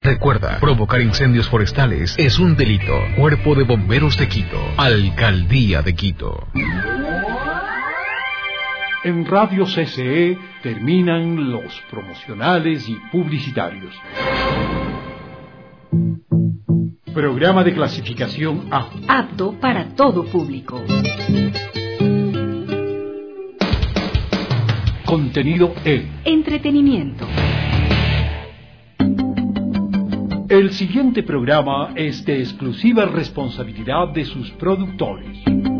Recuerda, provocar incendios forestales es un delito. Cuerpo de Bomberos de Quito, Alcaldía de Quito. En Radio CCE terminan los promocionales y publicitarios. Programa de clasificación A. Apto para todo público. Contenido E. Entretenimiento. El siguiente programa es de exclusiva responsabilidad de sus productores.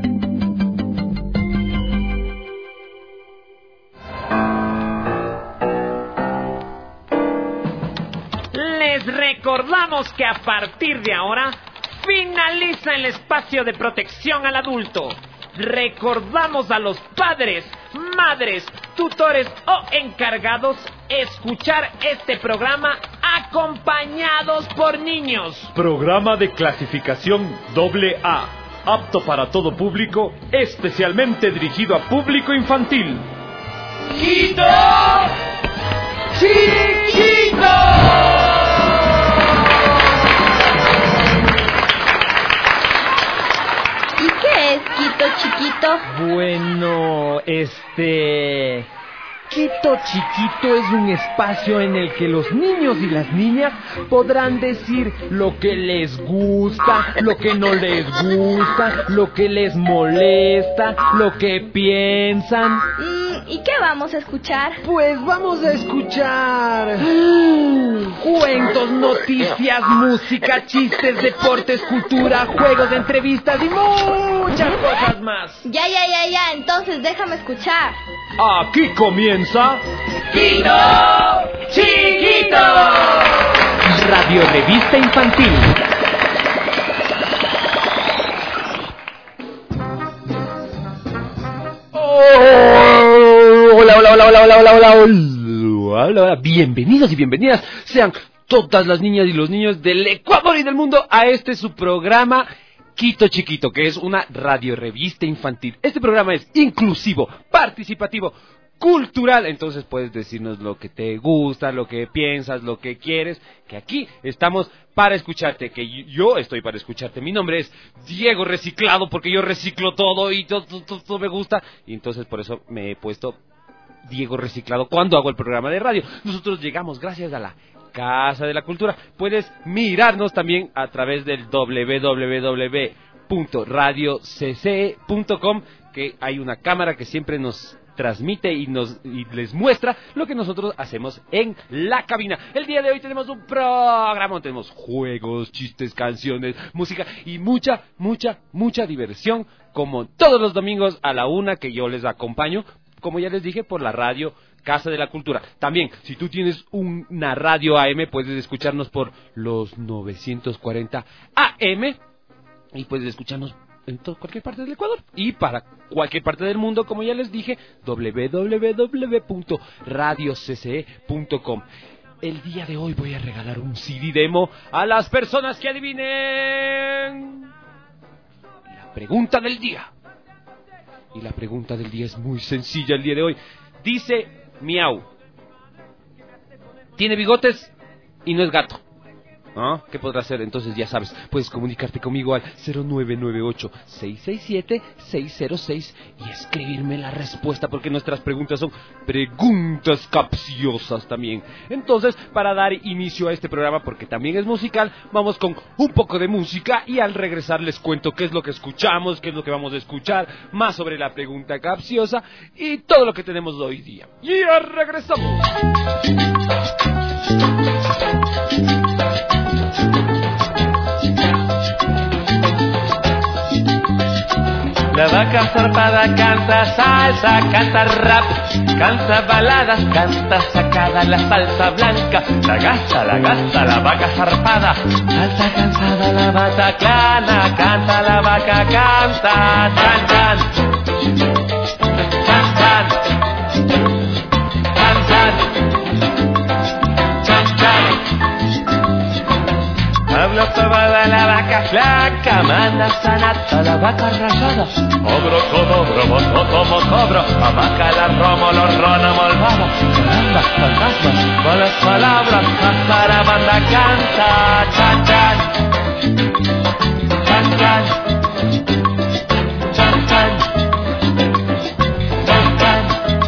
Les recordamos que a partir de ahora finaliza el espacio de protección al adulto. Recordamos a los padres, madres, tutores o encargados escuchar este programa acompañados por niños. Programa de clasificación AA, apto para todo público, especialmente dirigido a público infantil. ¡Quito! ¡Chiquito! ¿Y qué es Quito Chiquito? Bueno, Quito Chiquito es un espacio en el que los niños y las niñas podrán decir lo que les gusta, lo que no les gusta, lo que les molesta, lo que piensan. ¿Y qué vamos a escuchar? Pues vamos a escuchar cuentos, noticias, música, chistes, deportes, cultura, juegos, entrevistas y muchas cosas más. Ya, entonces déjame escuchar. Aquí comienza ¡Quito Chiquito! Radio Revista Infantil. Hola. Bienvenidos y bienvenidas sean todas las niñas y los niños del Ecuador y del mundo a este su programa Quito Chiquito, que es una radiorevista infantil. Este programa es inclusivo, participativo, cultural, entonces puedes decirnos lo que te gusta, lo que piensas, lo que quieres, que aquí estamos para escucharte, que yo estoy para escucharte. Mi nombre es Diego Reciclado, porque yo reciclo todo y todo me gusta, y entonces por eso me he puesto Diego Reciclado cuando hago el programa de radio. Nosotros llegamos gracias a la Casa de la Cultura. Puedes mirarnos también a través del www.radiocce.com, que hay una cámara que siempre nos transmite y les muestra lo que nosotros hacemos en la cabina. El día de hoy tenemos un programa, tenemos juegos, chistes, canciones, música y mucha diversión, como todos los domingos a la 1, que yo les acompaño, como ya les dije, por la radio Casa de la Cultura. También, si tú tienes una radio AM, puedes escucharnos por los 940 AM y puedes escucharnos en cualquier parte del Ecuador y para cualquier parte del mundo, como ya les dije, www.radiocce.com. El día de hoy voy a regalar un CD demo a las personas que adivinen la pregunta del día. Y la pregunta del día es muy sencilla el día de hoy. Dice miau. Tiene bigotes y no es gato. ¿Ah? ¿Qué podrá hacer? Entonces ya sabes, puedes comunicarte conmigo al 0998-667-606 y escribirme la respuesta, porque nuestras preguntas son preguntas capciosas también. Entonces, para dar inicio a este programa, porque también es musical, vamos con un poco de música y al regresar les cuento qué es lo que escuchamos, qué es lo que vamos a escuchar, más sobre la pregunta capciosa y todo lo que tenemos hoy día. Y ya regresamos. La vaca zarpada canta salsa, canta rap, canta baladas, canta sacada la salsa blanca. La gasta, la vaca zarpada, salsa cansada la bataclana, canta la vaca, canta, chan, chan, chan, chan, chan, chan, chan, chan. Habla pavada la vaca flaca, manda sanata la vaca rayada. Obro codobro, bototo mocobro, vaca la rómulo, rona malvada. Caramba, fantasmas, malas palabras, hasta la banda canta, chan chan. Chan chan. Chan chan. Chan chan.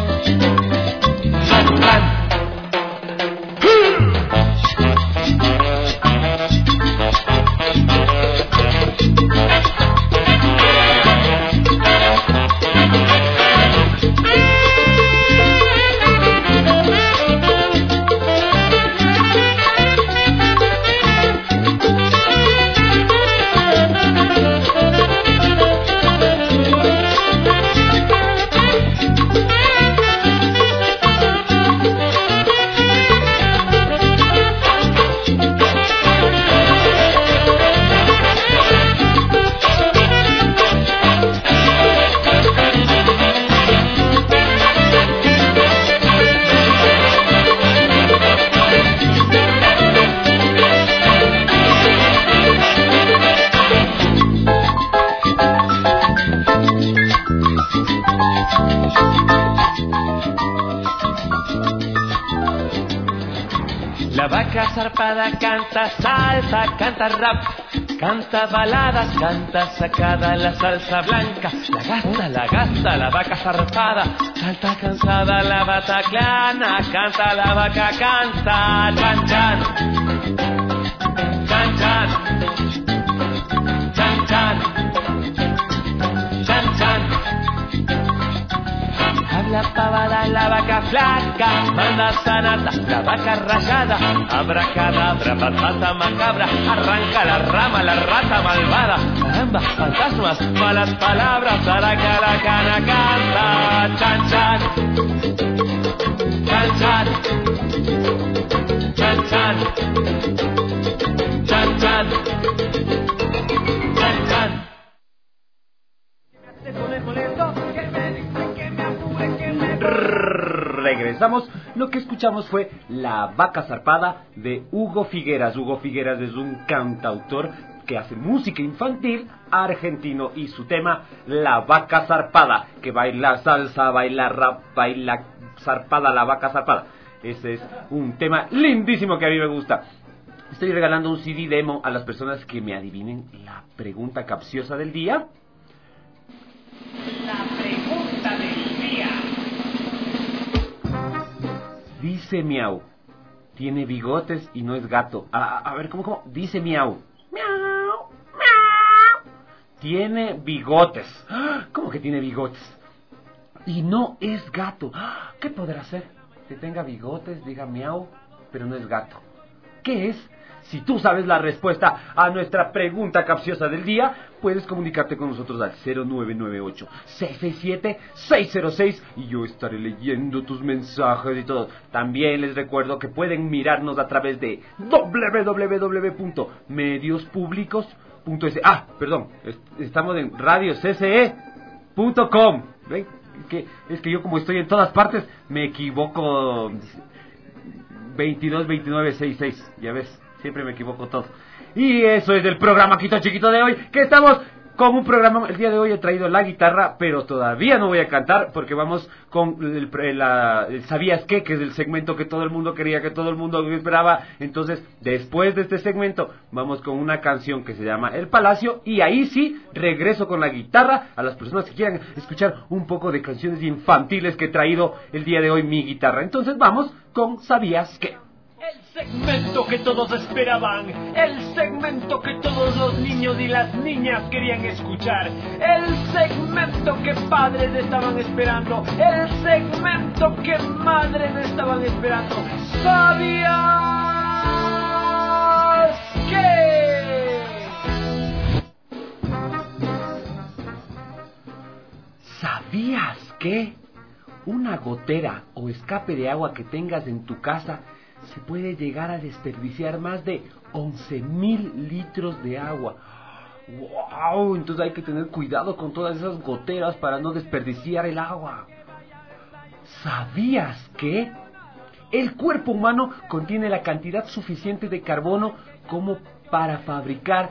Chan chan. La vaca zarpada canta salsa, canta rap, canta baladas, canta sacada la salsa blanca. La gasta, la vaca zarpada, salta cansada la bataclana, canta la vaca, canta, chan chan, chan chan, chan chan, chan chan. Habla pavada la vaca flaca, manda sanata la vaca rayada. Abracadabra, patata macabra, arranca la rama la rata malvada. Caramba, fantasmas, malas palabras, araca la cana canta, chan chan. Chan chan. Chan chan. Chan chan. Chan chan. Regresamos. Lo que escuchamos fue La Vaca Zarpada de Hugo Figueras. Hugo Figueras es un cantautor que hace música infantil argentino y su tema La Vaca Zarpada, que baila salsa, baila rap, baila zarpada, la vaca zarpada. Ese es un tema lindísimo que a mí me gusta. Estoy regalando un CD demo a las personas que me adivinen la pregunta capciosa del día. La pregunta del día. Dice Miau, tiene bigotes y no es gato. A ver, ¿cómo? Dice Miau. Miau, miau. Tiene bigotes. ¿Cómo que tiene bigotes? Y no es gato. ¿Qué podrá ser? Que tenga bigotes, diga miau, pero no es gato. ¿Qué es? Si tú sabes la respuesta a nuestra pregunta capciosa del día, puedes comunicarte con nosotros al 0998-667-606 y yo estaré leyendo tus mensajes y todo. También les recuerdo que pueden mirarnos a través de www.mediospublicos.es. Perdón, estamos en radiocce.com. ¿Ven? Es que yo como estoy en todas partes, me equivoco. 222966, ya ves. Siempre me equivoco todo. Y eso es del programa Quito Chiquito de hoy, que estamos con un programa. El día de hoy he traído la guitarra, pero todavía no voy a cantar porque vamos con el ¿Sabías qué? Que es el segmento que todo el mundo quería, que todo el mundo esperaba. Entonces, después de este segmento, vamos con una canción que se llama El Palacio. Y ahí sí, regreso con la guitarra a las personas que quieran escuchar un poco de canciones infantiles que he traído el día de hoy mi guitarra. Entonces, vamos con ¿Sabías qué? El segmento que todos esperaban, el segmento que todos los niños y las niñas querían escuchar, el segmento que padres estaban esperando, el segmento que madres estaban esperando. ¿Sabías qué? ¿Sabías que una gotera o escape de agua que tengas en tu casa se puede llegar a desperdiciar más de 11,000 litros de agua? ¡Wow! Entonces hay que tener cuidado con todas esas goteras para no desperdiciar el agua. ¿Sabías que el cuerpo humano contiene la cantidad suficiente de carbono como para fabricar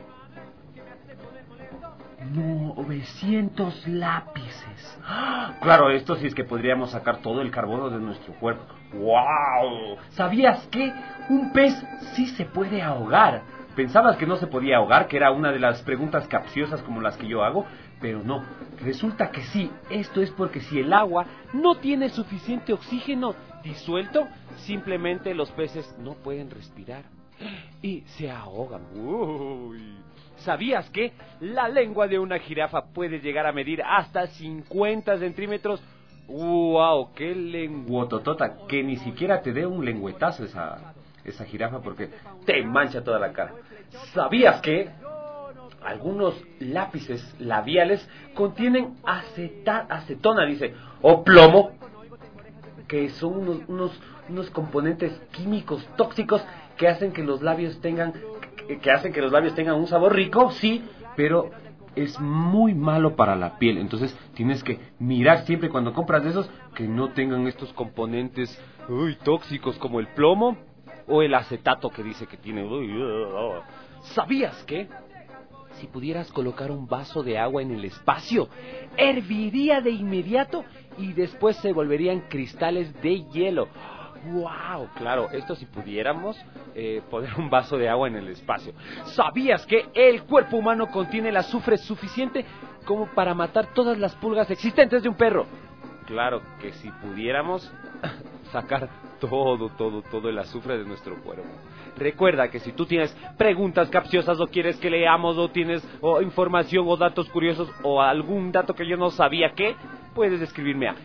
900 lápices. Claro, esto sí es que podríamos sacar todo el carbono de nuestro cuerpo. ¡Wow! ¿Sabías que un pez sí se puede ahogar? ¿Pensabas que no se podía ahogar? Que era una de las preguntas capciosas como las que yo hago. Pero no, resulta que sí. Esto es porque si el agua no tiene suficiente oxígeno disuelto, simplemente los peces no pueden respirar y se ahogan. ¡Uy! ¿Sabías que la lengua de una jirafa puede llegar a medir hasta 50 centímetros? ¡Wow! ¡Qué lenguototota! Que ni siquiera te dé un lengüetazo esa jirafa porque te mancha toda la cara. ¿Sabías que algunos lápices labiales contienen acetona, dice, o plomo? Que son unos componentes químicos tóxicos que hacen que los labios tengan un sabor rico, sí, pero es muy malo para la piel. Entonces tienes que mirar siempre cuando compras de esos que no tengan estos componentes tóxicos como el plomo o el acetato que dice que tiene. ¿Sabías que si pudieras colocar un vaso de agua en el espacio, herviría de inmediato y después se volverían cristales de hielo? ¡Wow! Claro, esto si pudiéramos poner un vaso de agua en el espacio. ¿Sabías que el cuerpo humano contiene el azufre suficiente como para matar todas las pulgas existentes de un perro? Claro que si pudiéramos sacar todo el azufre de nuestro cuerpo. Recuerda que si tú tienes preguntas capciosas o quieres que leamos o tienes información o datos curiosos o algún dato que yo no sabía que, puedes escribirme a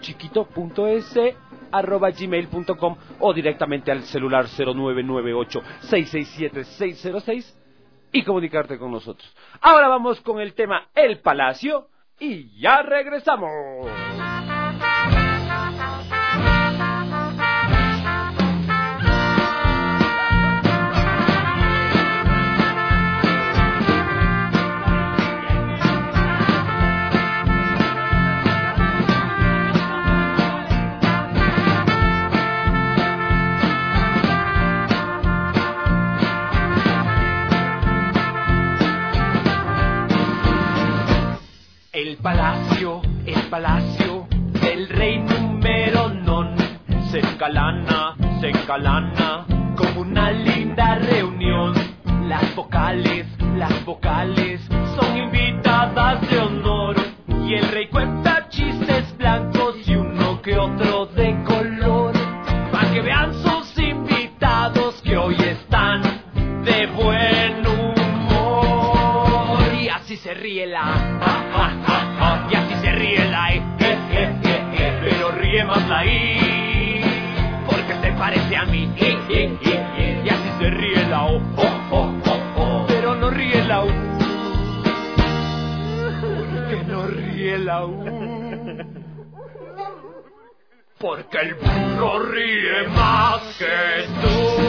quitochiquito.es@gmail.com o directamente al celular 0998-667-606 y comunicarte con nosotros. Ahora vamos con el tema El Palacio y ya regresamos. El palacio del rey número non se encalana como una linda reunión. Las vocales son invitadas de honor y el rey cuenta chistes blancos y uno que otro de color, para que vean sus invitados que hoy están de buen humor. Y así se ríe y así se ríe la pero ríe más la porque se parece a mí. Y así se ríe la pero no ríe la porque no ríe la porque el burro ríe más que tú.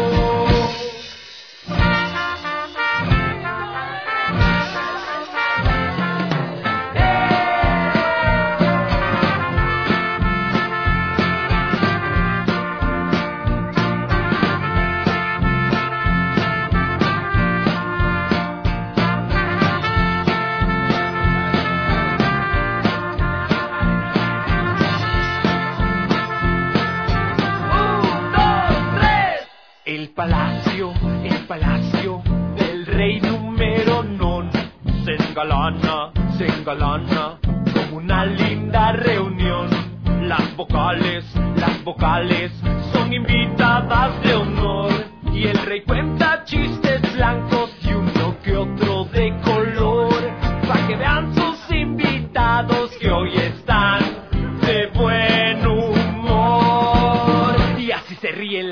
El palacio del rey número non se engalana como una linda reunión. Las vocales son invitadas de honor y el rey cuenta chistes blancos y uno que otro de color, para que vean sus invitados que hoy están de buen humor. Y así se ríe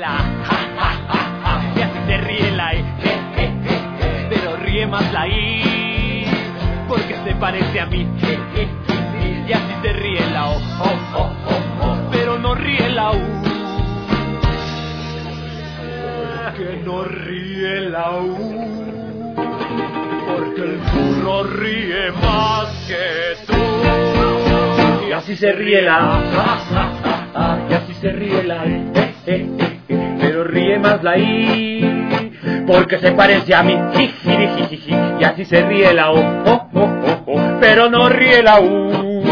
pero ríe más la porque se parece a mí. Y así se ríe la pero no ríe la porque no ríe la porque el burro ríe más que tú. Y así se ríe la y así se ríe la E, pero ríe más la I, porque se parece a mí, jijirijiji, y así se ríe la O, pero no ríe la U.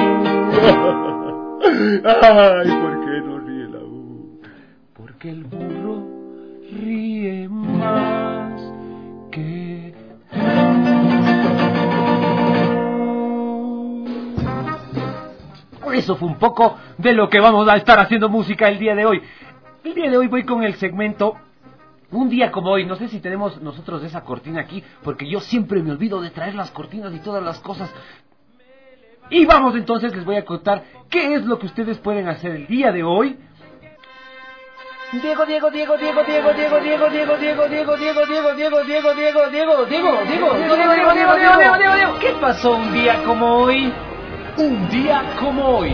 Ay, ¿por qué no ríe la U? Porque el burro ríe más que Eso fue un poco de lo que vamos a estar haciendo música el día de hoy. El día de hoy voy con el segmento Un día como hoy. No sé si tenemos nosotros esa cortina aquí, porque yo siempre me olvido de traer las cortinas y todas las cosas. Y vamos entonces, les voy a contar qué es lo que ustedes pueden hacer el día de hoy. Diego. ¿Qué pasó un día como hoy? Un día como hoy.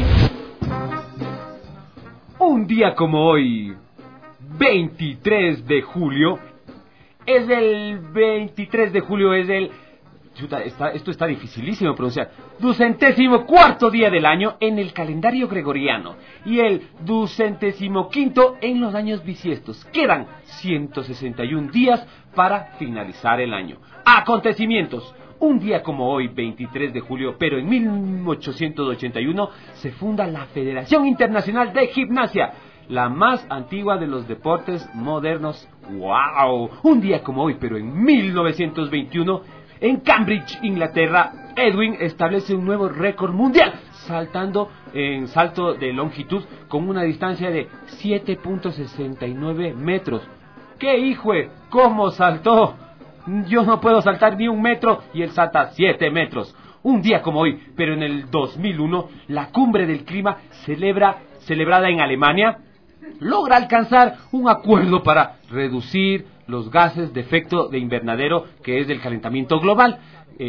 Un día como hoy, 23 de julio, es el 23 de julio, es el... esto está dificilísimo de pronunciar. 204º día del año en el calendario gregoriano y el 205º en los años bisiestos. Quedan 161 días para finalizar el año. Acontecimientos. Un día como hoy, 23 de julio, pero en 1881, se funda la Federación Internacional de Gimnasia, la más antigua de los deportes modernos. ¡Wow! Un día como hoy, pero en 1921, en Cambridge, Inglaterra, Edwin establece un nuevo récord mundial, saltando en salto de longitud con una distancia de 7.69 metros. ¡Qué hijue! ¿Cómo saltó? Yo no puedo saltar ni 1 metro y él salta 7 metros. Un día como hoy, pero en el 2001, la cumbre del clima celebrada en Alemania logra alcanzar un acuerdo para reducir los gases de efecto de invernadero, que es del calentamiento global.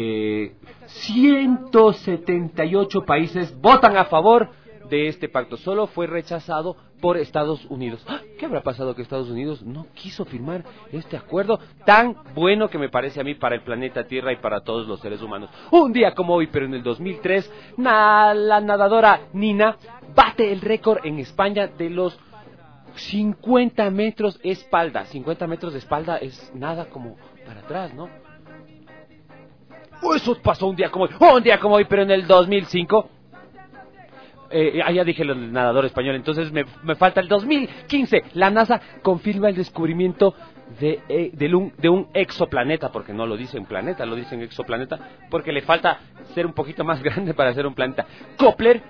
178 países votan a favor de este pacto. Solo fue rechazado por Estados Unidos. ¿Qué habrá pasado que Estados Unidos no quiso firmar este acuerdo tan bueno que me parece a mí para el planeta Tierra y para todos los seres humanos? Un día como hoy, pero en el 2003, la nadadora Nina bate el récord en España de los 50 metros espalda. 50 metros de espalda es nada como para atrás, ¿no? Eso pasó un día como hoy. Un día como hoy, pero en el 2005... ya dije el nadador español, entonces me falta el 2015. La NASA confirma el descubrimiento de un exoplaneta, porque no lo dicen planeta, lo dicen exoplaneta, porque le falta ser un poquito más grande para ser un planeta. Kepler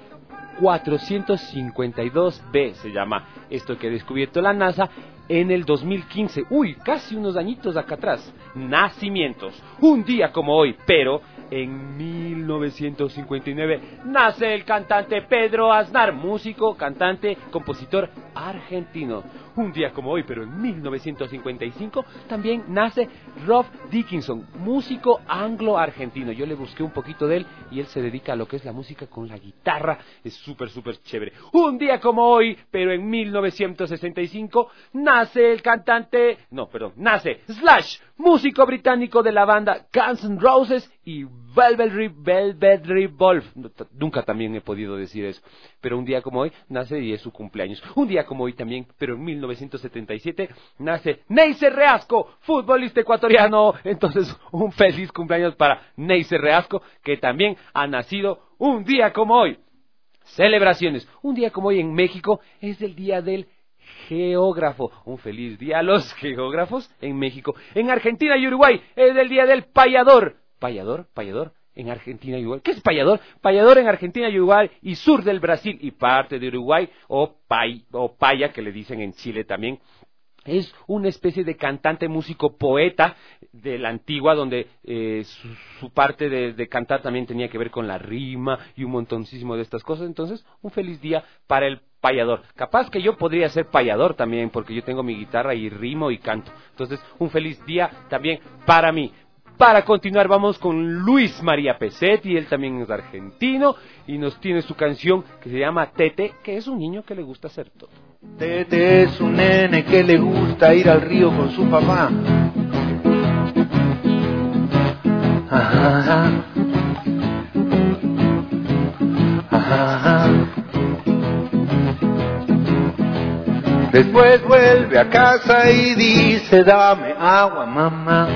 452b se llama esto que ha descubierto la NASA en el 2015. Uy, casi unos añitos acá atrás. Nacimientos. Un día como hoy, pero en 1959 nace el cantante Pedro Aznar, músico, cantante, compositor argentino. Un día como hoy, pero en 1955 también nace Rob Dickinson, músico anglo-argentino. Yo le busqué un poquito de él y él se dedica a lo que es la música con la guitarra. Es súper chévere. Un día como hoy, pero en 1965 nace nace Slash, músico británico de la banda Guns N' Roses y Velvet Revolve. Nunca también he podido decir eso. Pero un día como hoy nace y es su cumpleaños. Un día como hoy también, pero en 1977 nace Neisser Reasco, futbolista ecuatoriano. Entonces, un feliz cumpleaños para Neisser Reasco, que también ha nacido un día como hoy. Celebraciones. Un día como hoy en México es el día del geógrafo. Un feliz día a los geógrafos en México. En Argentina y Uruguay es el día del payador. ¿Payador en Argentina y Uruguay? ¿Qué es payador? Payador en Argentina y Uruguay y sur del Brasil y parte de Uruguay, o paya, que le dicen en Chile también. Es una especie de cantante, músico, poeta de la antigua, donde su parte de cantar también tenía que ver con la rima y un montoncísimo de estas cosas. Entonces, un feliz día para el payador. Capaz que yo podría ser payador también, porque yo tengo mi guitarra y rimo y canto. Entonces, un feliz día también para mí. Para continuar, vamos con Luis María Pesetti, él también es argentino y nos tiene su canción que se llama Tete, que es un niño que le gusta hacer todo. Tete es un nene que le gusta ir al río con su papá. Ajá. Ajá. Después vuelve a casa y dice, dame agua, mamá.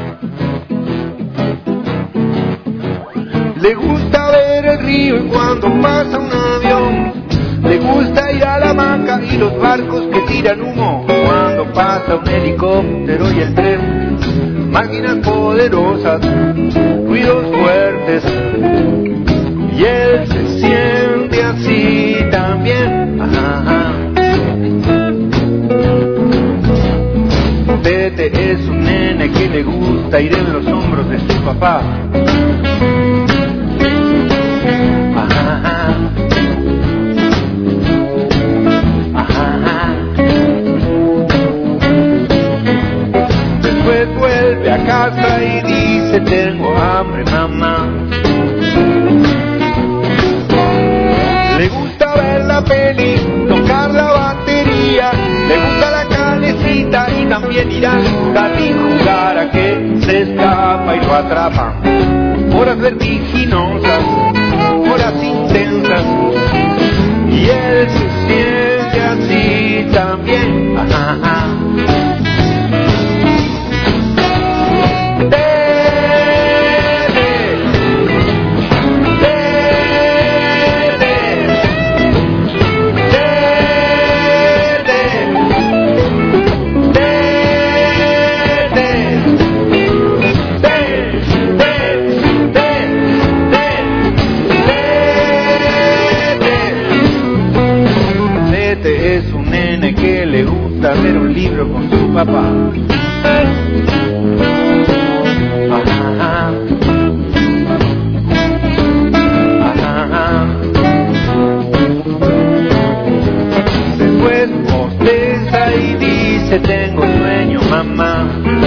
Le gusta ver el río y cuando pasa un avión. Le gusta ir a la hamaca y los barcos que tiran humo. Cuando pasa un helicóptero y el tren. Máquinas poderosas, ruidos fuertes. Y él se siente así también. Ajá. Tete es un nene que le gusta ir en los hombros de su papá. Ajá. Ajá. Después vuelve a casa y dice, tengo hambre, mamá. Le gusta ver la peli, tocar la batería. Le gusta la calecita y también ir al jardín, jugar a que se escapa y lo atrapa. Horas vertiginosas, horas intensas. Y él se siente así también. Ajá. Que le gusta ver un libro con su papá. Ajá. Ajá. Después bosteza y dice, tengo sueño, mamá.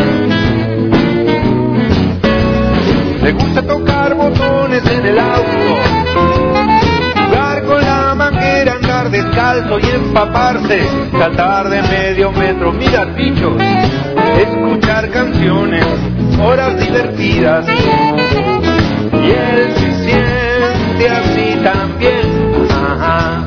Le gusta tocar botones en el auto, jugar con la manguera, andar descalzo y empaparse, saltar de medio metro, mirar bichos, escuchar canciones, horas divertidas. Y él se siente así también. Ajá.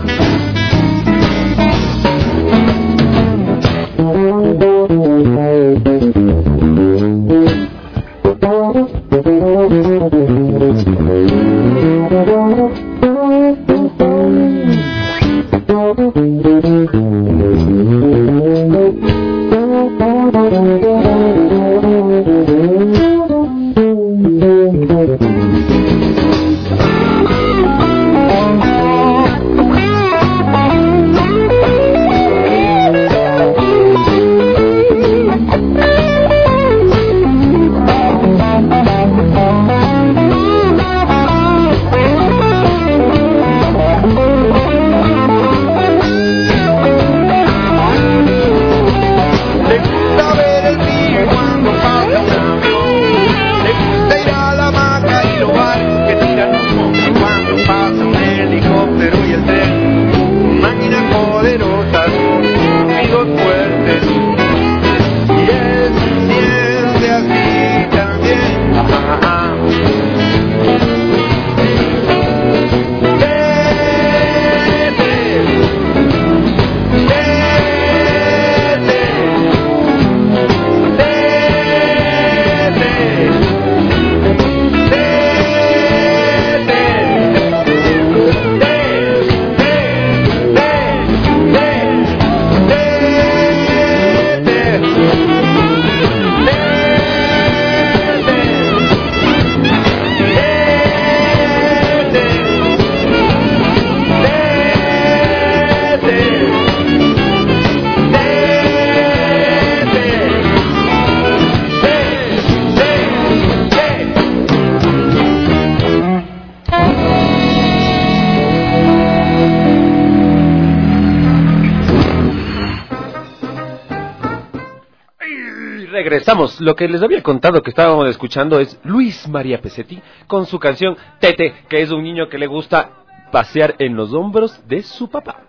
Regresamos. Lo que les había contado que estábamos escuchando es Luis María Pesetti con su canción Tete, que es un niño que le gusta pasear en los hombros de su papá.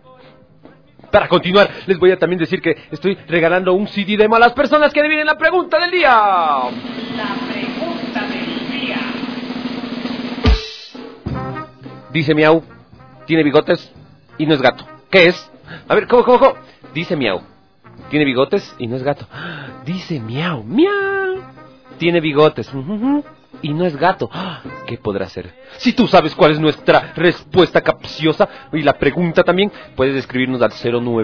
Para continuar, les voy a también decir que estoy regalando un CD demo a las personas que adivinen la pregunta del día. La pregunta del día. Dice Miau, tiene bigotes y no es gato. ¿Qué es? A ver, ¿cómo? Dice Miau, tiene bigotes y no es gato. Dice miau, miau. Tiene bigotes y no es gato. ¿Qué podrá ser? Si tú sabes cuál es nuestra respuesta capciosa y la pregunta también, puedes escribirnos al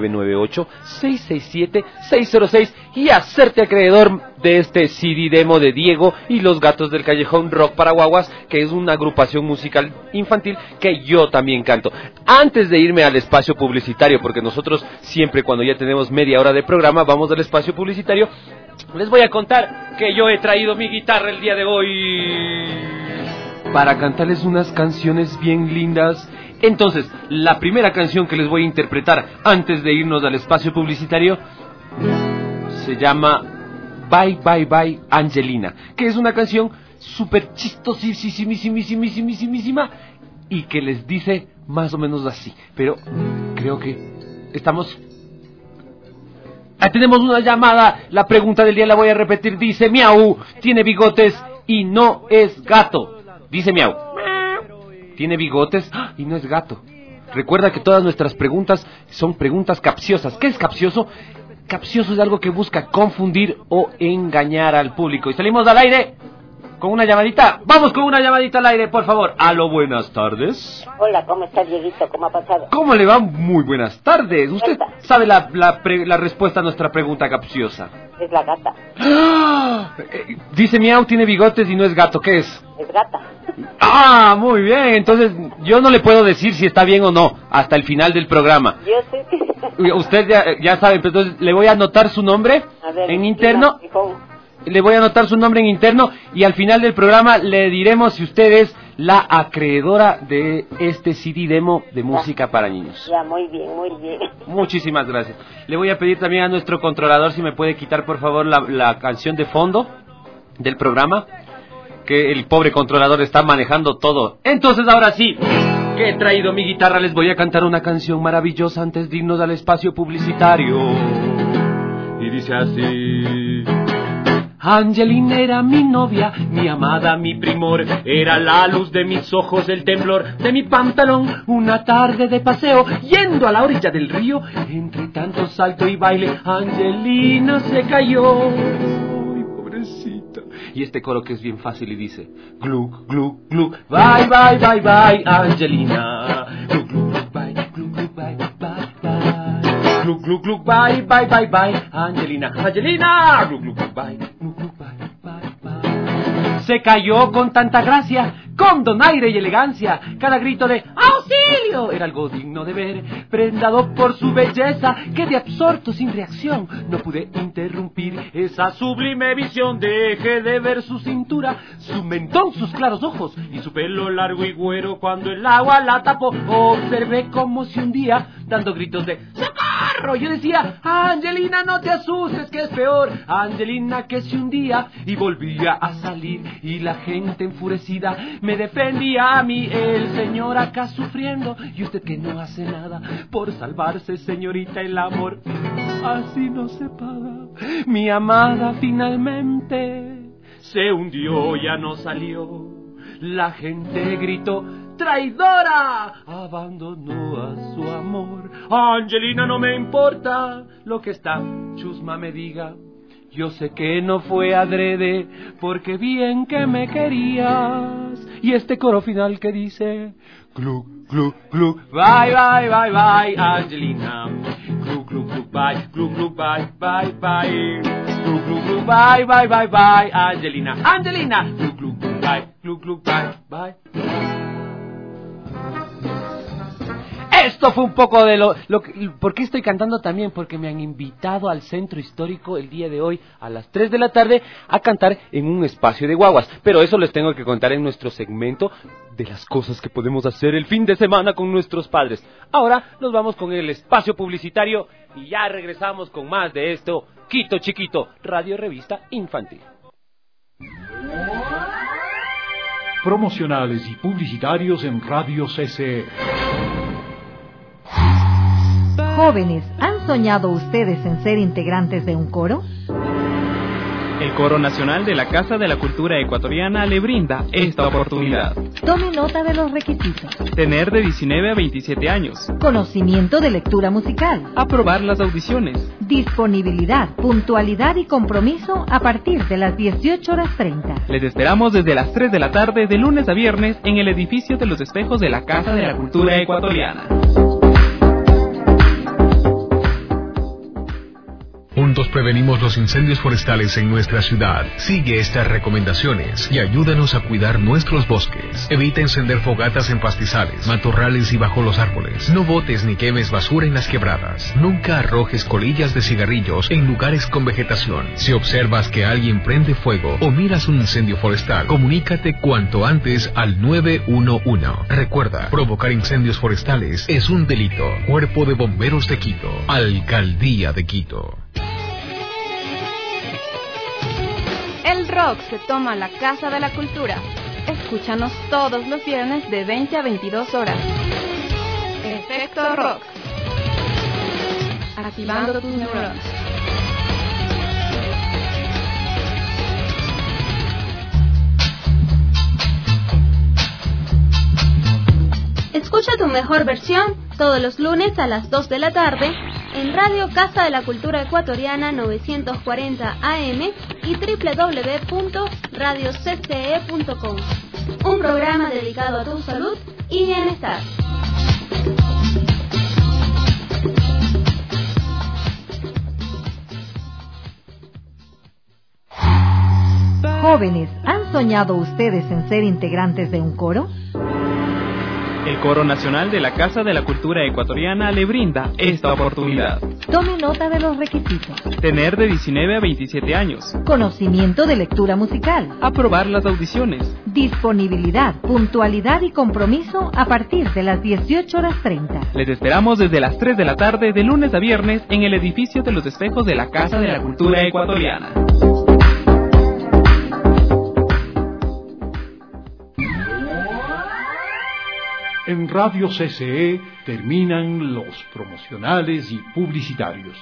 0998-667-606 y hacerte acreedor de este CD demo de Diego y los Gatos del Callejón Rock para Guaguas, que es una agrupación musical infantil que yo también canto. Antes de irme al espacio publicitario, porque nosotros siempre cuando ya tenemos media hora de programa vamos al espacio publicitario, les voy a contar que yo he traído mi guitarra el día de hoy para cantarles unas canciones bien lindas. Entonces, la primera canción que les voy a interpretar antes de irnos al espacio publicitario se llama Bye Bye Bye Angelina, que es una canción súper chistosísima y que les dice más o menos así. Pero creo que estamos... tenemos una llamada, la pregunta del día la voy a repetir, dice miau, tiene bigotes y no es gato. Dice miau, tiene bigotes y no es gato. Recuerda que todas nuestras preguntas son preguntas capciosas. ¿Qué es capcioso? Capcioso es algo que busca confundir o engañar al público. Y salimos al aire con una llamadita. Vamos con una llamadita al aire, por favor. Aló, buenas tardes. Hola, ¿cómo está, Dieguito? ¿Cómo ha pasado? ¿Cómo le va? Muy buenas tardes. ¿Usted sabe la respuesta a nuestra pregunta capciosa? Es la gata. Dice miau, tiene bigotes y no es gato. ¿Qué es? Es gata. Muy bien. Entonces, yo no le puedo decir si está bien o no hasta el final del programa. Yo sé que... Usted ya sabe, entonces le voy a anotar su nombre en interno. Le voy a anotar su nombre en interno y al final del programa le diremos si usted es la acreedora de este CD demo de música para niños. Ya, muy bien, muy bien. Muchísimas gracias. Le voy a pedir también a nuestro controlador si me puede quitar por favor la canción de fondo del programa, que el pobre controlador está manejando todo. Entonces ahora sí, que he traído mi guitarra, les voy a cantar una canción maravillosa antes de irnos al espacio publicitario. Y dice así: Angelina era mi novia, mi amada, mi primor, era la luz de mis ojos, el temblor de mi pantalón. Una tarde de paseo, yendo a la orilla del río, entre tanto salto y baile, Angelina se cayó. Ay, pobrecita. Y este coro que es bien fácil y dice: glug, glug, glug, bye, bye, bye, bye, Angelina. Glug, glug, glug, bye, glug, glug, bye, bye, bye. Glug, glug, glug, bye, bye, bye, bye, Angelina, Angelina. Glug, glug, glug, bye, glug, glug, bye, bye, bye. Se cayó con tanta gracia, con donaire y elegancia. Cada grito de ¡auxilio! Era algo digno de ver, prendado por su belleza, que de absorto sin reacción no pude interrumpir esa sublime visión. Dejé de ver su cintura, su mentón, sus claros ojos y su pelo largo y güero. Cuando el agua la tapó, observé como se hundía, dando gritos de ¡socorro! Yo decía: Angelina, no te asustes, que es peor. Angelina que se hundía y volvía a salir, y la gente enfurecida me defendía a mí. El señor acá sufriendo y usted que no hace nada por salvarse, señorita. El amor así no se paga. Mi amada finalmente se hundió, ya no salió. La gente gritó: ¡traidora! Abandonó a su amor. Angelina, no me importa lo que esta chusma me diga. Yo sé que no fue adrede, porque bien que me querías. Y este coro final que dice: glug, glug, glug, bye, bye, bye, bye, Angelina. Glug, glug, glug, bye, glug, glug, bye, bye, bye. Glug, glug, glug, bye, bye, bye, bye, Angelina, Angelina. Glug, glug, glug, bye, glug, glug, bye, bye. Esto fue un poco de lo que... ¿Por qué estoy cantando también? Porque me han invitado al Centro Histórico el día de hoy a las 3 de la tarde a cantar en un espacio de guaguas. Pero eso les tengo que contar en nuestro segmento de las cosas que podemos hacer el fin de semana con nuestros padres. Ahora nos vamos con el espacio publicitario y ya regresamos con más de esto. Quito Chiquito, radio revista infantil. Promocionales y publicitarios en Radio CC. Jóvenes, ¿han soñado ustedes en ser integrantes de un coro? El Coro Nacional de la Casa de la Cultura Ecuatoriana le brinda esta oportunidad. Tome nota de los requisitos. Tener de 19 a 27 años. Conocimiento de lectura musical. Aprobar las audiciones. Disponibilidad, puntualidad y compromiso a partir de las 18:30. Les esperamos desde las 3 de la tarde de lunes a viernes en el edificio de los espejos de la Casa de la Cultura Ecuatoriana. Juntos prevenimos los incendios forestales en nuestra ciudad. Sigue estas recomendaciones y ayúdanos a cuidar nuestros bosques. Evita encender fogatas en pastizales, matorrales y bajo los árboles. No botes ni quemes basura en las quebradas. Nunca arrojes colillas de cigarrillos en lugares con vegetación. Si observas que alguien prende fuego o miras un incendio forestal, comunícate cuanto antes al 911. Recuerda, provocar incendios forestales es un delito. Cuerpo de Bomberos de Quito. Alcaldía de Quito. El rock se toma a la Casa de la Cultura. Escúchanos todos los viernes de 20 a 22 horas. Efecto Rock. Activando tus neuronas. Escucha tu mejor versión todos los lunes a las 2 de la tarde en Radio Casa de la Cultura Ecuatoriana 940 AM y www.radiocce.com. Un programa dedicado a tu salud y bienestar. Jóvenes, ¿han soñado ustedes en ser integrantes de un coro? El Coro Nacional de la Casa de la Cultura Ecuatoriana le brinda esta oportunidad. Tome nota de los requisitos. Tener de 19 a 27 años. Conocimiento de lectura musical. Aprobar las audiciones. Disponibilidad, puntualidad y compromiso a partir de las 18:30. Les esperamos desde las 3 de la tarde de lunes a viernes en el edificio de los espejos de la Casa de la Cultura Ecuatoriana. En Radio CCE terminan los promocionales y publicitarios.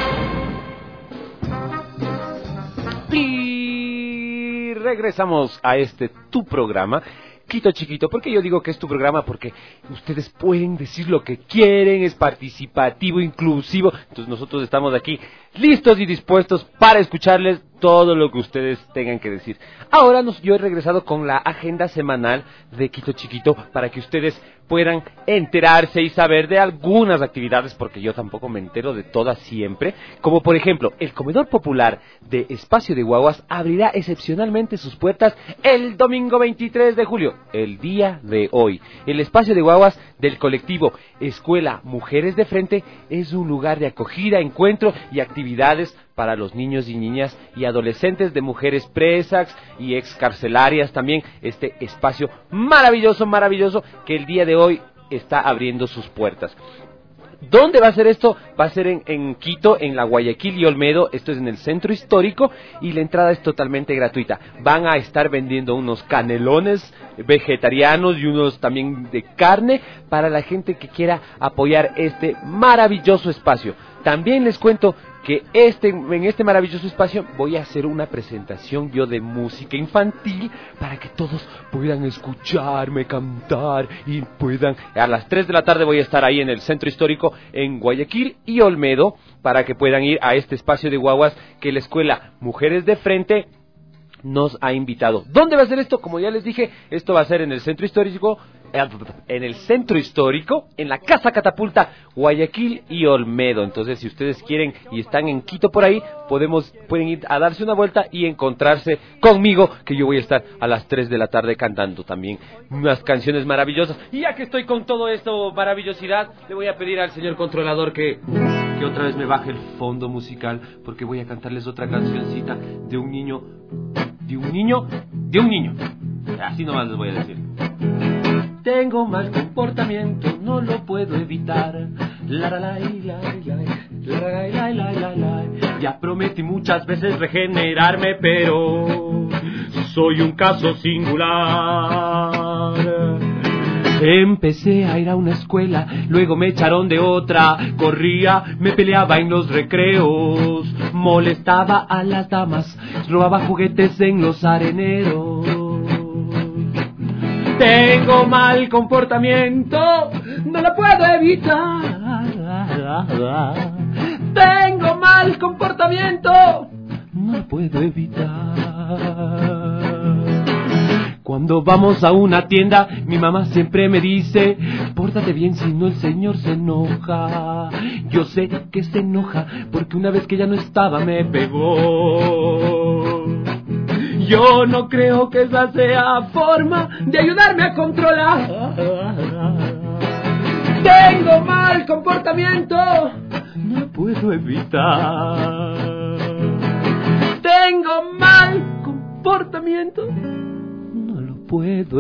Y regresamos a tu programa, Quito Chiquito. ¿Por qué yo digo que es tu programa? Porque ustedes pueden decir lo que quieren, es participativo, inclusivo. Entonces nosotros estamos aquí listos y dispuestos para escucharles todo lo que ustedes tengan que decir. Ahora yo he regresado con la agenda semanal de Quito Chiquito para que ustedes puedan enterarse y saber de algunas actividades, porque yo tampoco me entero de todas siempre. Como por ejemplo, el comedor popular de Espacio de Guaguas abrirá excepcionalmente sus puertas el domingo 23 de julio, el día de hoy. El Espacio de Guaguas del colectivo Escuela Mujeres de Frente es un lugar de acogida, encuentro y actividades para los niños y niñas y adolescentes de mujeres presas y excarcelarias también. Este espacio maravilloso, maravilloso, que el día de hoy está abriendo sus puertas. ¿Dónde va a ser esto? Va a ser en Quito, en la Guayaquil y Olmedo. Esto es en el centro histórico y la entrada es totalmente gratuita. Van a estar vendiendo unos canelones vegetarianos y unos también de carne para la gente que quiera apoyar este maravilloso espacio. También les cuento que en este maravilloso espacio voy a hacer una presentación yo de música infantil para que todos puedan escucharme cantar y puedan. A las 3 de la tarde voy a estar ahí en el centro histórico en Guayaquil y Olmedo para que puedan ir a este espacio de guaguas que la Escuela Mujeres de Frente nos ha invitado. ¿Dónde va a ser esto? Como ya les dije, esto va a ser en el centro histórico, en la Casa Catapulta, Guayaquil y Olmedo. Entonces, si ustedes quieren y están en Quito por ahí, pueden ir a darse una vuelta y encontrarse conmigo, que yo voy a estar a las 3 de la tarde cantando también unas canciones maravillosas. Y ya que estoy con todo esto, maravillosidad, le voy a pedir al señor controlador que otra vez me baje el fondo musical, porque voy a cantarles otra cancioncita de un niño. Así nomás les voy a decir. Tengo mal comportamiento, no lo puedo evitar. Ya prometí muchas veces regenerarme, pero soy un caso singular. Empecé a ir a una escuela, luego me echaron de otra. Corría, me peleaba en los recreos, molestaba a las damas, robaba juguetes en los areneros. Tengo mal comportamiento, no lo puedo evitar. Tengo mal comportamiento, no lo puedo evitar. Cuando vamos a una tienda, mi mamá siempre me dice, pórtate bien, si no el señor se enoja. Yo sé que se enoja, porque una vez que ya no estaba me pegó. Yo no creo que esa sea forma de ayudarme a controlar. Tengo mal comportamiento, no lo puedo evitar. Tengo mal comportamiento, puedo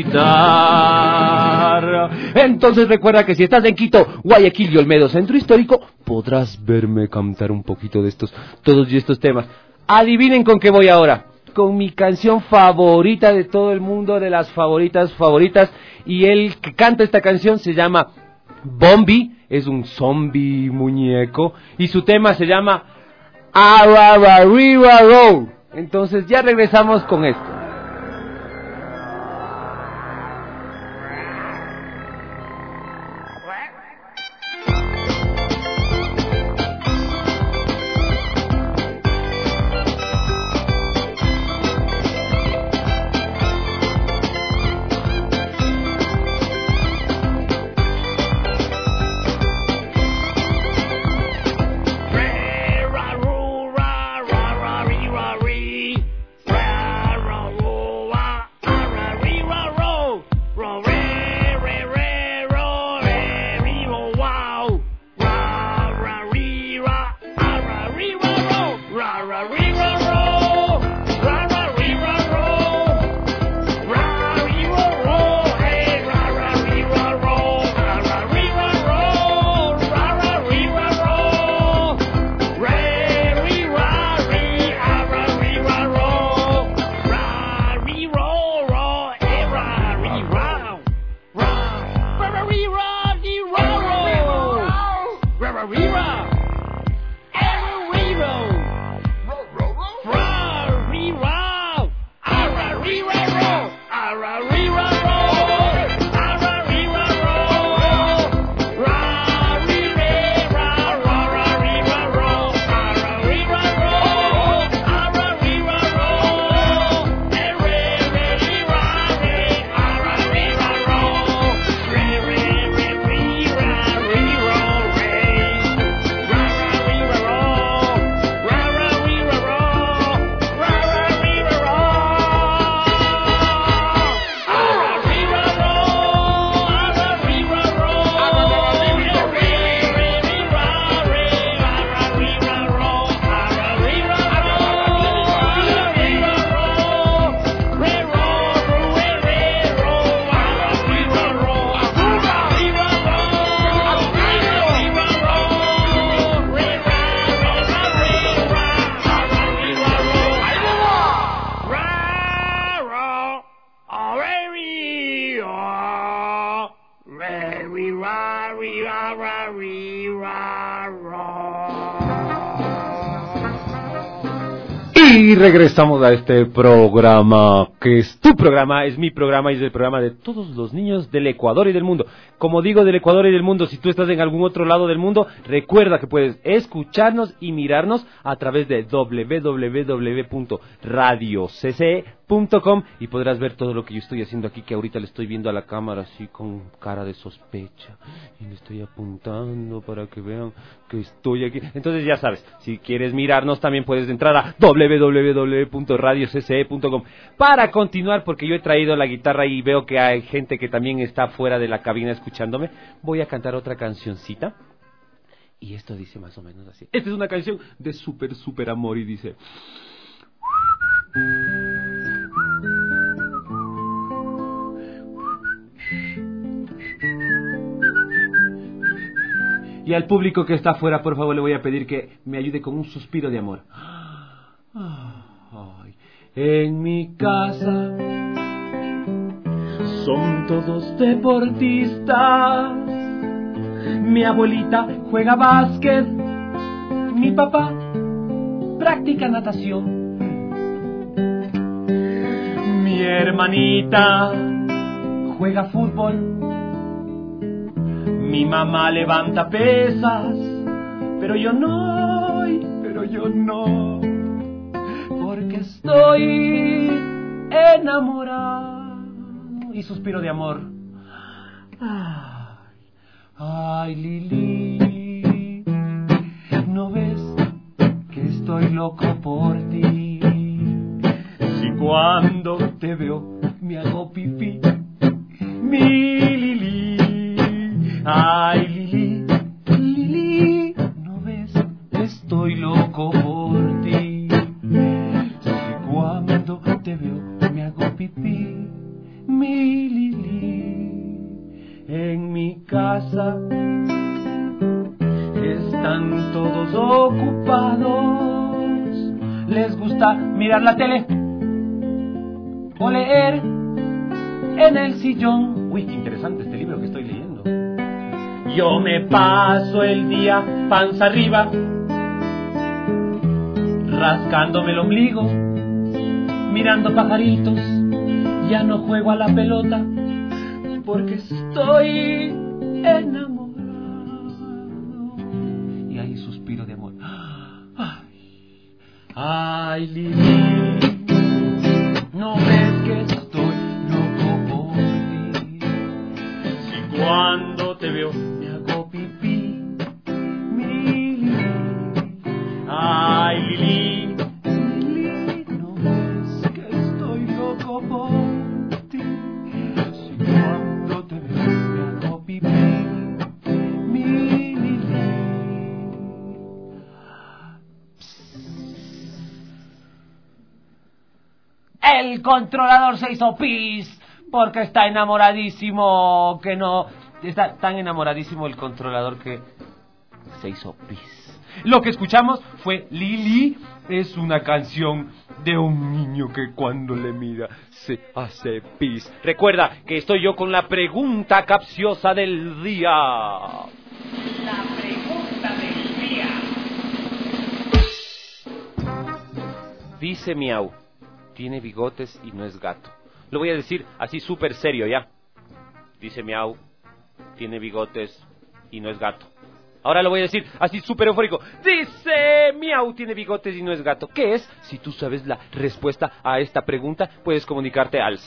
evitar. Entonces recuerda que si estás en Quito, Guayaquil y Olmedo, Centro Histórico, podrás verme cantar un poquito de todos estos temas. Adivinen con qué voy ahora. Con mi canción favorita de todo el mundo, de las favoritas, y el que canta esta canción se llama Bombi, es un zombie muñeco, y su tema se llama Arararararo. Entonces ya regresamos con esto. Y regresamos a este programa, que es tu programa, es mi programa y es el programa de todos los niños del Ecuador y del mundo. Como digo, del Ecuador y del mundo, si tú estás en algún otro lado del mundo, recuerda que puedes escucharnos y mirarnos a través de www.radiocce.com y podrás ver todo lo que yo estoy haciendo aquí, que ahorita le estoy viendo a la cámara así con cara de sospecha y le estoy apuntando para que vean que estoy aquí. Entonces ya sabes, si quieres mirarnos también puedes entrar a www.radiocce.com. Para continuar, porque yo he traído la guitarra y veo que hay gente que también está fuera de la cabina escuchándome, voy a cantar otra cancioncita. Y esto dice más o menos así. Esta es una canción de súper amor y dice... Y al público que está afuera, por favor, le voy a pedir que me ayude con un suspiro de amor. Ay, en mi casa son todos deportistas. Mi abuelita juega básquet, mi papá practica natación. Mi hermanita juega fútbol. Mi mamá levanta pesas, pero yo no, porque estoy enamorado. Y suspiro de amor. Ay, Lili, ¿no ves que estoy loco por ti? Si cuando te veo me hago pipí, mi Lili. Ay, Lili, Lili, ¿no ves? Estoy loco por ti. Si cuando te veo me hago pipí, mi Lili. En mi casa están todos ocupados. Les gusta mirar la tele o leer en el sillón. Uy, qué interesante este libro que estoy leyendo. Yo me paso el día panza arriba, rascándome el ombligo, mirando pajaritos. Ya no juego a la pelota porque estoy enamorado. Y ahí suspiro de amor. Ay, Lili, ¿no ves que estoy loco por ti? Si cuando te veo me hago pipí, mi Lili. Ay, Lili, Lili, ¿no ves que estoy loco por ti? Si cuando te veo me hago pipí, mi Lili. El controlador se hizo pis porque está enamoradísimo, que no... Está tan enamoradísimo el controlador que se hizo pis. Lo que escuchamos fue Lili. Es una canción de un niño que cuando le mira se hace pis. Recuerda que estoy yo con la pregunta capciosa del día. La pregunta del día. Dice Miau, tiene bigotes y no es gato. Lo voy a decir así súper serio, ¿ya? Dice Miau, tiene bigotes y no es gato. Ahora lo voy a decir así súper eufórico. Dice Miau, tiene bigotes y no es gato. ¿Qué es? Si tú sabes la respuesta a esta pregunta, puedes comunicarte al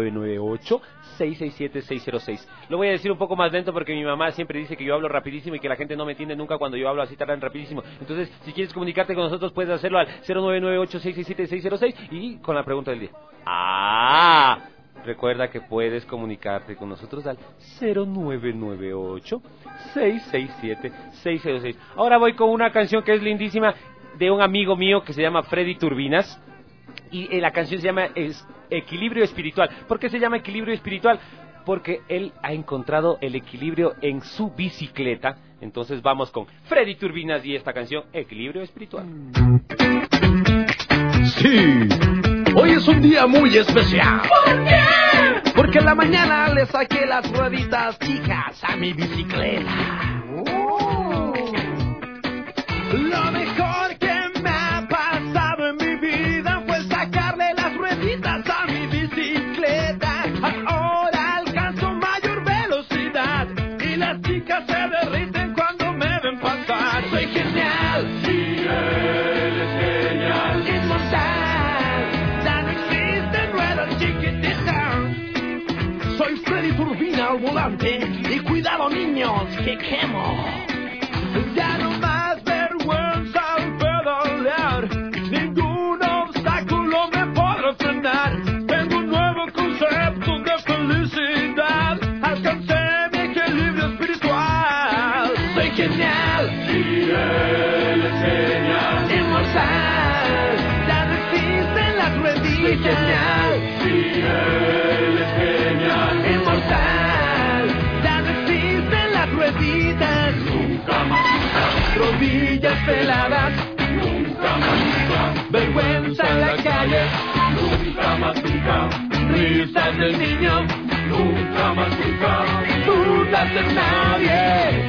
0998-667-606. Lo voy a decir un poco más lento porque mi mamá siempre dice que yo hablo rapidísimo y que la gente no me entiende nunca cuando yo hablo así tan rapidísimo. Entonces, si quieres comunicarte con nosotros, puedes hacerlo al 0998-667-606 y con la pregunta del día. Recuerda que puedes comunicarte con nosotros al 0998-667-606. Ahora voy con una canción que es lindísima de un amigo mío que se llama Freddy Turbinas. Y la canción se llama Equilibrio Espiritual. ¿Por qué se llama Equilibrio Espiritual? Porque él ha encontrado el equilibrio en su bicicleta. Entonces vamos con Freddy Turbinas y esta canción, Equilibrio Espiritual. Sí, hoy es un día muy especial. ¿Por qué? Porque en la mañana le saqué las rueditas chicas a mi bicicleta. Lo mejor que me ha pasado en mi vida fue sacarle las rueditas a mi bicicleta. Ahora alcanzo mayor velocidad y las chicas se derriten cuando me ven pasar. Soy genial. Sí, él es genial. Inmortal. Ya no existen ruedas chiquititas. Soy Freddy Turbina al volante y cuidado niños que quemo. Ya no más vergüenza al pedalear, ningún obstáculo me podrá frenar. Tengo un nuevo concepto de felicidad, alcancé mi equilibrio espiritual. Soy genial, sí, él es genial. Inmortal, ya no existen las rueditas. Soy genial, sí, él es genial. Inmortal, ya no existen las rueditas. Nunca más. Rodillas peladas, nunca más. Vergüenza en la calle, nunca más. Risas del niño, nunca más. Dudas de nadie.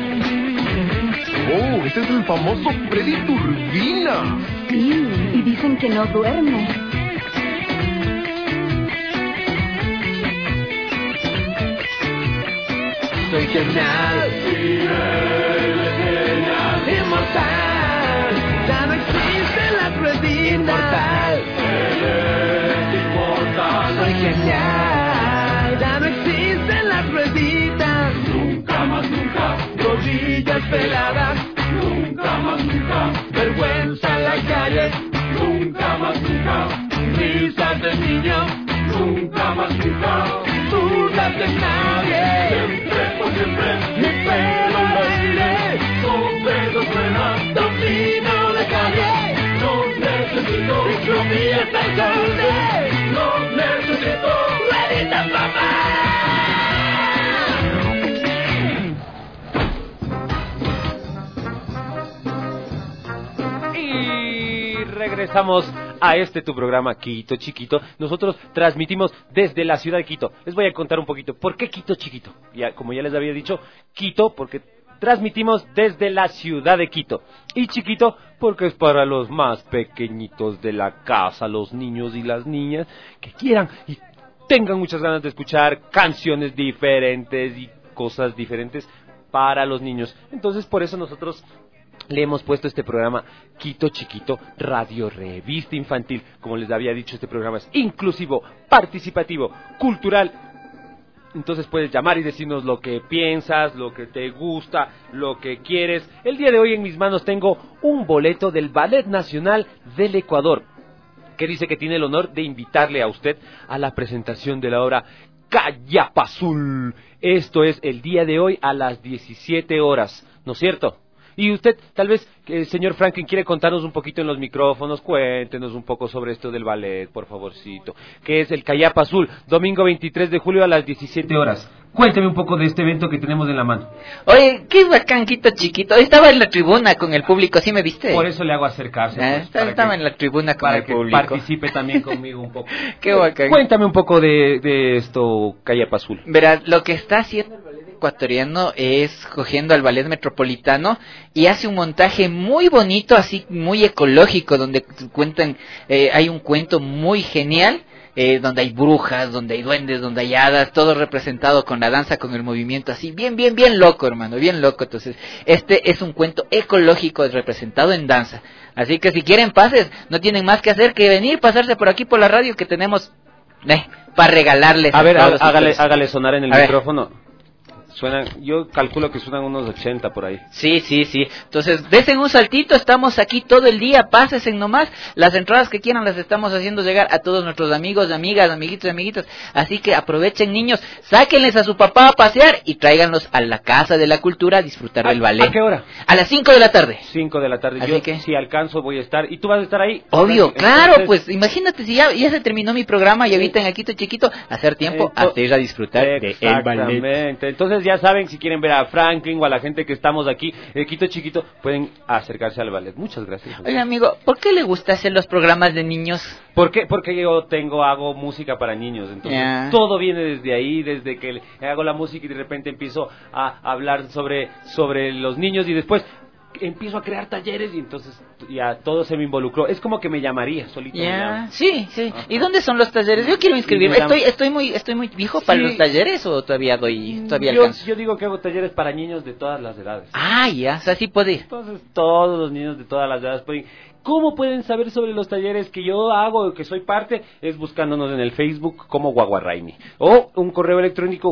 Oh, ese es el famoso Freddy Turbina. Sí, y dicen que no duerme. soy genial. Inmortal, ya no existen las rueditas. Inmortal, soy genial, ya no existen las rueditas. Nunca más nunca, rodillas peladas. Nunca más nunca, vergüenza en la calle. Nunca más nunca, risas de niños. Nunca más nunca, dudas de nadie. Siempre por siempre, mi pelo al aire. Sombrero suena, domino la calle. No necesito microvías al golpe. No necesito rueditas, papá. Regresamos a tu programa Quito Chiquito. Nosotros transmitimos desde la ciudad de Quito. Les voy a contar un poquito por qué Quito Chiquito. Como ya les había dicho, Quito porque transmitimos desde la ciudad de Quito. Y chiquito porque es para los más pequeñitos de la casa, los niños y las niñas que quieran y tengan muchas ganas de escuchar canciones diferentes y cosas diferentes para los niños. Entonces por eso nosotros le hemos puesto este programa Quito Chiquito, radio revista infantil. Como les había dicho, este programa es inclusivo, participativo, cultural. Entonces puedes llamar y decirnos lo que piensas, lo que te gusta, lo que quieres. El día de hoy en mis manos tengo un boleto del Ballet Nacional del Ecuador, que dice que tiene el honor de invitarle a usted a la presentación de la obra Callapazul. Esto es el día de hoy a las 17 horas, ¿no es cierto? Y usted, tal vez, señor Franklin, quiere contarnos un poquito en los micrófonos, cuéntenos un poco sobre esto del ballet, por favorcito, que es el Callapazul, domingo 23 de julio a las 17 horas. Cuénteme un poco de este evento que tenemos en la mano. Oye, qué bacán, Quito Chiquito. Estaba en la tribuna con el público, ¿sí me viste? Por eso le hago acercarse. Pues, estaba en la tribuna con el público. Para que participe también conmigo un poco. Qué bacán. Cuéntame un poco de esto, Callapazul. Verás, lo que está haciendo el ballet ecuatoriano es cogiendo al ballet metropolitano y hace un montaje muy bonito, así muy ecológico, donde cuentan, hay un cuento muy genial. Donde hay brujas, donde hay duendes, donde hay hadas, todo representado con la danza, con el movimiento, así bien loco, hermano, bien loco. Entonces, este es un cuento ecológico representado en danza. Así que si quieren pases, no tienen más que hacer que venir, pasarse por aquí por la radio que tenemos para regalarles. A ver, hágale sonar en el micrófono. Suenan, yo calculo que suenan unos 80 por ahí. Sí. Entonces, desen un saltito, estamos aquí todo el día, pásense nomás. Las entradas que quieran las estamos haciendo llegar a todos nuestros amigos, amigas, amiguitos y amiguitas. Así que aprovechen, niños, sáquenles a su papá a pasear y tráiganlos a la Casa de la Cultura a disfrutar del ballet. ¿A qué hora? A las 5 de la tarde. 5 de la tarde. Así yo, que si alcanzo, voy a estar. ¿Y tú vas a estar ahí? Obvio, claro, pues imagínate si ya se terminó mi programa y ahorita en Quito Chiquito, hacer tiempo hasta ir a disfrutar del ballet. Exactamente. Entonces ya saben, si quieren ver a Franklin o a la gente que estamos aquí, Quito Chiquito, pueden acercarse al ballet. Muchas gracias. Oye, amigo, ¿por qué le gusta hacer los programas de niños? ¿Por qué? Porque yo hago música para niños, entonces todo viene desde ahí, desde que hago la música y de repente empiezo a hablar sobre los niños y después empiezo a crear talleres y entonces ya todo se me involucró. Es como que me llamaría solito. Sí. Ajá. ¿Y dónde son los talleres? Yo quiero inscribirme. ¿Estoy muy viejo para los talleres o todavía alcanzo? Yo digo que hago talleres para niños de todas las edades. O sea, sí puede ir. Entonces todos los niños de todas las edades pueden. ¿Cómo pueden saber sobre los talleres que yo hago, que soy parte? Es buscándonos en el Facebook como Guaguaraini. O un correo electrónico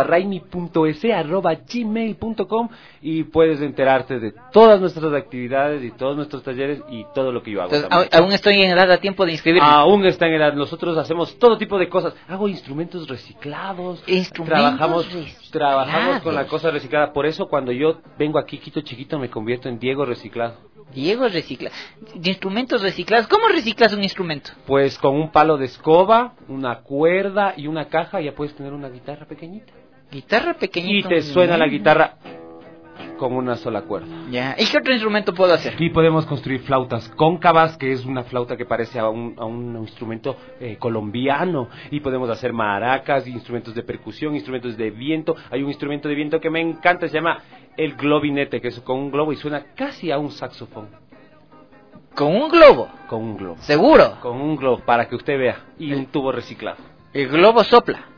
guaguaraini.es@gmail.com y puedes enterarte de todas nuestras actividades y todos nuestros talleres y todo lo que yo hago. Entonces, aún estoy en edad a tiempo de inscribirme. Aún está en edad. Nosotros hacemos todo tipo de cosas. Hago instrumentos reciclados. Trabajamos con la cosa reciclada. Por eso cuando yo vengo aquí, Quito Chiquito, me convierto en Diego Reciclado. Diego recicla. De instrumentos reciclados. ¿Cómo reciclas un instrumento? Pues con un palo de escoba, una cuerda y una caja ya puedes tener una guitarra pequeñita. Guitarra pequeñita. Y te suena la guitarra con una sola cuerda. ¿Y qué otro instrumento puedo hacer? Aquí podemos construir flautas cóncavas, que es una flauta que parece a un instrumento colombiano. Y podemos hacer maracas, instrumentos de percusión, instrumentos de viento. Hay un instrumento de viento que me encanta, se llama el globinete, que es con un globo y suena casi a un saxofón. ¿Con un globo? Con un globo. ¿Seguro? Con un globo, para que usted vea. Y un tubo reciclado. ¿El globo sopla?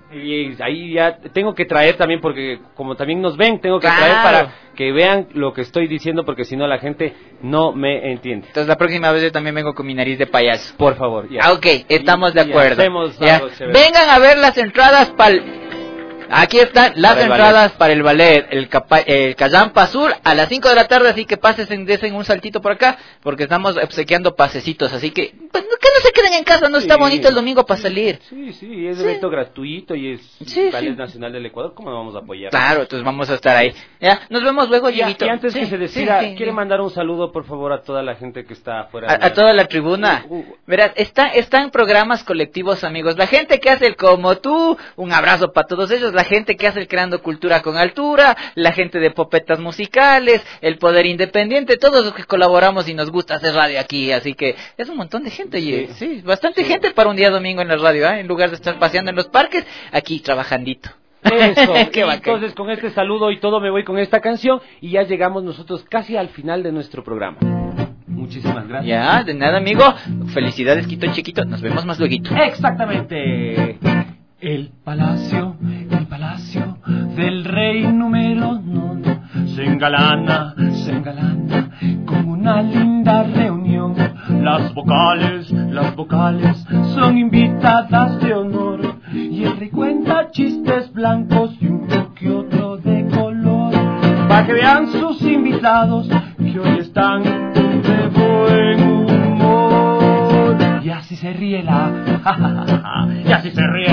Y ahí ya tengo que traer también, porque como también nos ven, tengo que Claro. traer para que vean lo que estoy diciendo, porque si no la gente no me entiende. Entonces la próxima vez yo también vengo con mi nariz de payaso. Por favor, ya. Ah, ok, estamos de Y acuerdo. hacemos Ya. algo chévere. Vengan a ver las entradas para Aquí están las Para el entradas para el ballet, el Callampa Azul, a las 5 de la tarde, así que desen un saltito por acá, porque estamos obsequiando pasecitos, así que pues, que no se queden en casa, no está Sí. bonito el domingo para salir. Sí, es evento gratuito y es Ballet Nacional del Ecuador, ¿cómo no vamos a apoyar? Claro, entonces vamos a estar ahí. Ya, nos vemos luego, Y Dieguito. antes Sí, que se decida, sí, sí, ¿quiere sí. mandar un saludo, por favor, a toda la gente que está afuera? A toda la tribuna. Verás, están programas colectivos, amigos. La gente que hace el Como Tú, un abrazo para todos ellos. La gente que hace el Creando Cultura con Altura, la gente de Popetas Musicales, el Poder Independiente, todos los que colaboramos y nos gusta hacer radio aquí. Así que es un montón de gente, oye. Sí, bastante gente para un día domingo en la radio, ¿eh? En lugar de estar paseando en los parques, aquí trabajandito. Eso, Qué y bacán. entonces con este saludo y todo me voy con esta canción y ya llegamos nosotros casi al final de nuestro programa. Muchísimas gracias. Ya, de nada, amigo. Felicidades, Quito Chiquito. Nos vemos más luego. Exactamente. El palacio del rey número 9 se engalana con una linda reunión. Las vocales son invitadas de honor y el rey cuenta chistes blancos y uno que otro de color para que vean sus invitados que hoy están de buen humor. Y así se ríe y así se ríe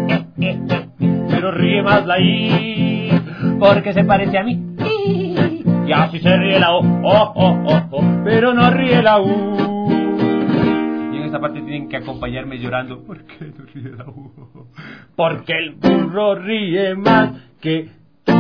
pero ríe más la I, porque se parece a mí. Y así se ríe la O, pero no ríe la U. Y en esta parte tienen que acompañarme llorando. ¿Por qué no ríe la U? Porque el burro ríe más que tú.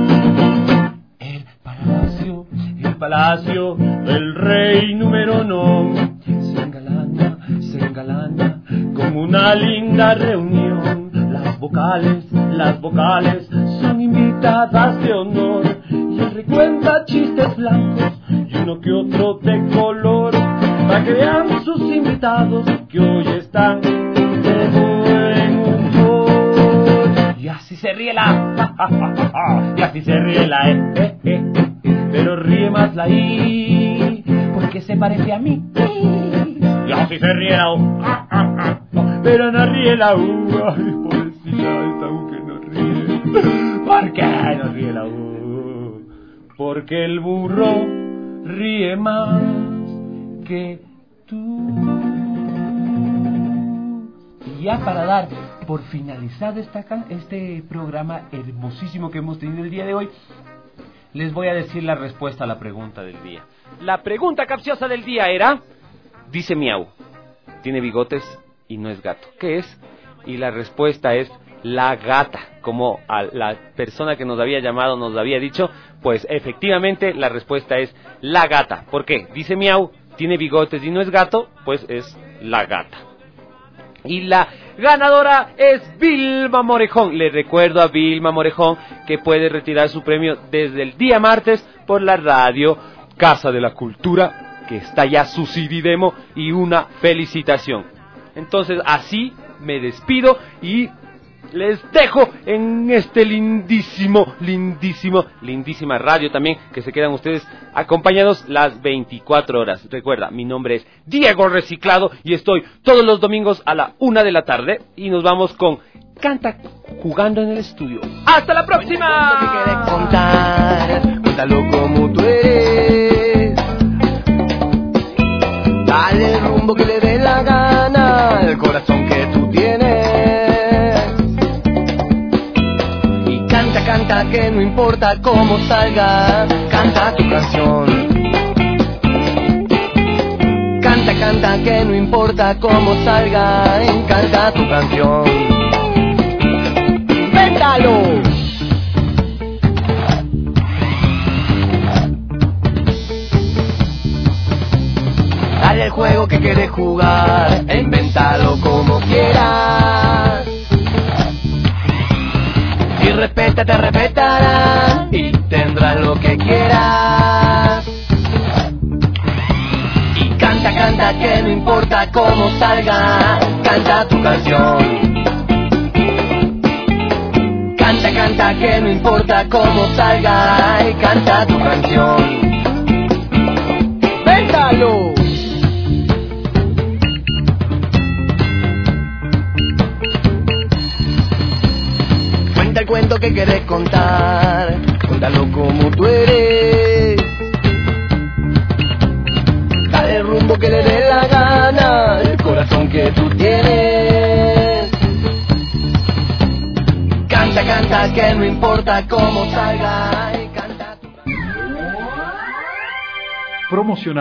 El palacio del rey número 9 se engalana con una linda reunión. Las vocales son invitadas de honor y el rey cuenta chistes blancos y uno que otro de color para que vean sus invitados que hoy están de buen humor. Y así se ríe la y así se ríe la pero ríe más la I, porque se parece a mí. Y así se ríe la O, pero no ríe la U. Ay, pobrecita, esta U que no ríe. ¿Por qué no ríe la U? Porque el burro ríe más que tú. Y ya para dar por finalizado este programa hermosísimo que hemos tenido el día de hoy, les voy a decir la respuesta a la pregunta del día. La pregunta capciosa del día era, dice miau, tiene bigotes y no es gato. ¿Qué es? Y la respuesta es la gata, como a la persona que nos había llamado nos había dicho, pues efectivamente la respuesta es la gata. ¿Por qué? Dice miau, tiene bigotes y no es gato, pues es la gata. Y la ganadora es Vilma Morejón. Le recuerdo a Vilma Morejón que puede retirar su premio desde el día martes por la radio Casa de la Cultura, que está ya su CD demo, y una felicitación. Entonces así me despido y les dejo en este lindísima radio también, que se quedan ustedes acompañados las 24 horas. Recuerda, mi nombre es Diego Reciclado y estoy todos los domingos a la 1 de la tarde y nos vamos con Canta Jugando en el Estudio. ¡Hasta la próxima! Cuéntalo como tú eres. Dale el rumbo que le dé la gana, el corazón que tú tienes. Y canta que no importa cómo salga, canta tu canción. Canta que no importa cómo salga, canta tu canción. ¡Véndalo! Dale el juego que quieres jugar, invéntalo como quieras. Y respeta, te respetarán y tendrás lo que quieras. Y canta que no importa cómo salga, canta tu canción. canta que no importa cómo salga, ay, canta tu canción. ¡Véntalo! Cuenta el cuento que querés contar, cuéntalo como tú eres. Dale el rumbo que le dé la gana, el corazón que tú tienes. Canta, canta, que no importa cómo salga, ay, canta tu... Promocionar